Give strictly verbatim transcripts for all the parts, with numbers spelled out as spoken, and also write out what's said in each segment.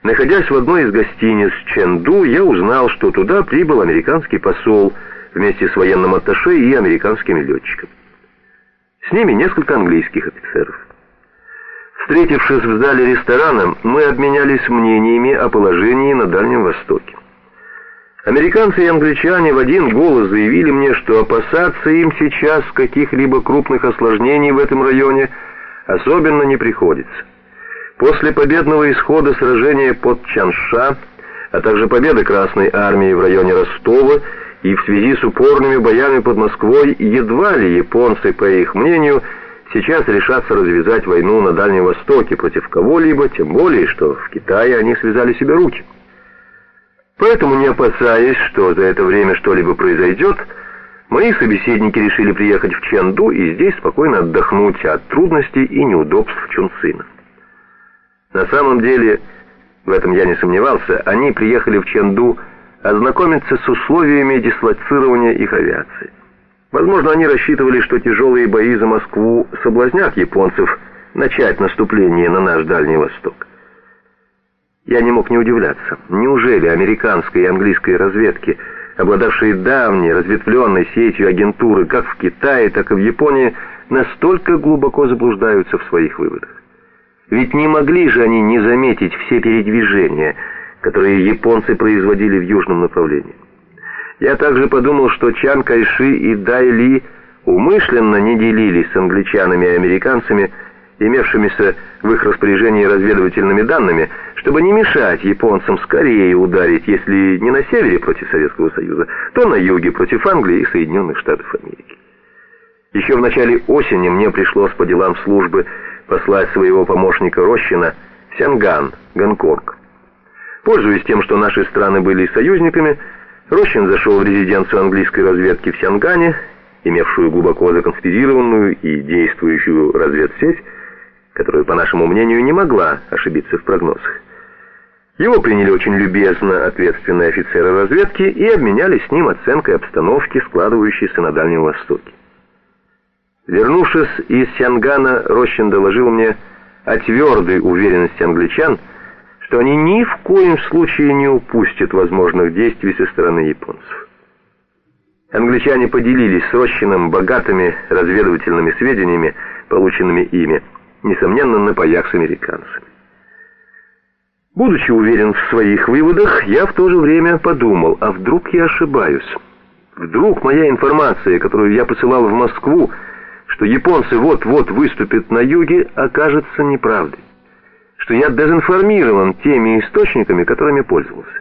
Находясь в одной из гостиниц Чэнду, я узнал, что туда прибыл американский посол вместе с военным атташе и американскими летчиками. С ними несколько английских офицеров. Встретившись в зале ресторана, мы обменялись мнениями о положении на Дальнем Востоке. Американцы и англичане в один голос заявили мне, что опасаться им сейчас каких-либо крупных осложнений в этом районе особенно не приходится. После победного исхода сражения под Чанша, а также победы Красной Армии в районе Ростова и в связи с упорными боями под Москвой, едва ли японцы, по их мнению, сейчас решатся развязать войну на Дальнем Востоке против кого-либо, тем более, что в Китае они связали себе руки. Поэтому, не опасаясь, что за это время что-либо произойдет, мои собеседники решили приехать в Чэнду и здесь спокойно отдохнуть от трудностей и неудобств Чунцина. На самом деле, в этом я не сомневался, они приехали в Чэнду ознакомиться с условиями дислоцирования их авиации. Возможно, они рассчитывали, что тяжелые бои за Москву соблазнят японцев начать наступление на наш Дальний Восток. Я не мог не удивляться. Неужели американской и английской разведки, обладавшие давней разветвленной сетью агентуры как в Китае, так и в Японии, настолько глубоко заблуждаются в своих выводах? Ведь не могли же они не заметить все передвижения, которые японцы производили в южном направлении. Я также подумал, что Чан Кайши и Дай Ли умышленно не делились с англичанами и американцами имевшимися в их распоряжении разведывательными данными, чтобы не мешать японцам скорее ударить, если не на севере против Советского Союза, то на юге против Англии и Соединенных Штатов Америки. Еще в начале осени мне пришлось по делам службы послать своего помощника Рощина в Сянган, Гонконг. Пользуясь тем, что наши страны были союзниками, Рощин зашел в резиденцию английской разведки в Сянгане, имевшую глубоко законспирированную и действующую разведсеть, которая, по нашему мнению, не могла ошибиться в прогнозах. Его приняли очень любезно ответственные офицеры разведки и обменялись с ним оценкой обстановки, складывающейся на Дальнем Востоке. Вернувшись из Сянгана, Рощин доложил мне о твердой уверенности англичан, что они ни в коем случае не упустят возможных действий со стороны японцев. Англичане поделились с Рощиным богатыми разведывательными сведениями, полученными ими, несомненно, на боях с американцами. Будучи уверен в своих выводах, я в то же время подумал, а вдруг я ошибаюсь? Вдруг моя информация, которую я посылал в Москву, что японцы вот-вот выступят на юге, окажется неправдой, что я дезинформирован теми источниками, которыми пользовался.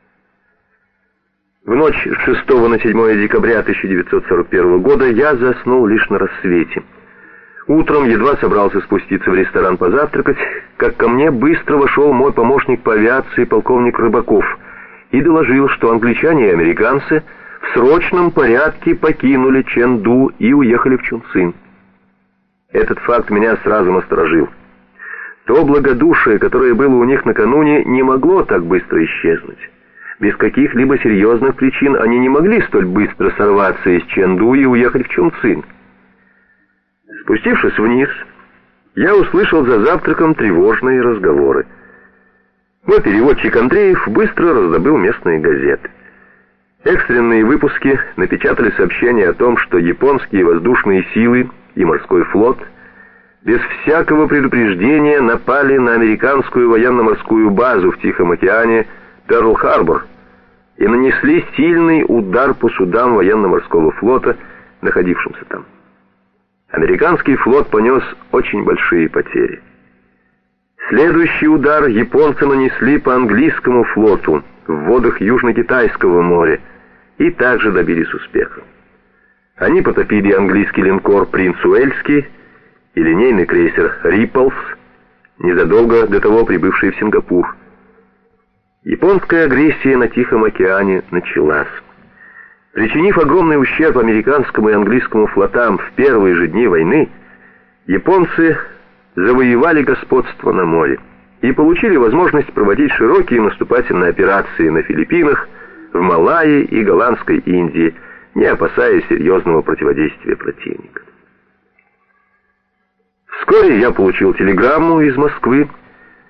В ночь с шестого на седьмое декабря тысяча девятьсот сорок первого года я заснул лишь на рассвете. Утром едва собрался спуститься в ресторан позавтракать, как ко мне быстро вошел мой помощник по авиации полковник Рыбаков и доложил, что англичане и американцы в срочном порядке покинули Чэнду и уехали в Чунцин. Этот факт меня сразу насторожил. То благодушие, которое было у них накануне, не могло так быстро исчезнуть. Без каких-либо серьезных причин они не могли столь быстро сорваться из Чэнду и уехать в Чунцин. Спустившись вниз, я услышал за завтраком тревожные разговоры. Мой переводчик Андреев быстро раздобыл местные газеты. Экстренные выпуски напечатали сообщение о том, что японские воздушные силы и морской флот без всякого предупреждения напали на американскую военно-морскую базу в Тихом океане Перл-Харбор и нанесли сильный удар по судам военно-морского флота, находившимся там. Американский флот понес очень большие потери. Следующий удар японцы нанесли по английскому флоту в водах Южно-Китайского моря и также добились успеха. Они потопили английский линкор «Принц Уэльский» и линейный крейсер «Рипплс», незадолго до того прибывший в Сингапур. Японская агрессия на Тихом океане началась. Причинив огромный ущерб американскому и английскому флотам в первые же дни войны, японцы завоевали господство на море и получили возможность проводить широкие наступательные операции на Филиппинах, в Малайи и Голландской Индии, не опасаясь серьезного противодействия противника. Вскоре я получил телеграмму из Москвы,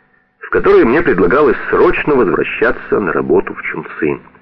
в которой мне предлагалось срочно возвращаться на работу в Чунцин.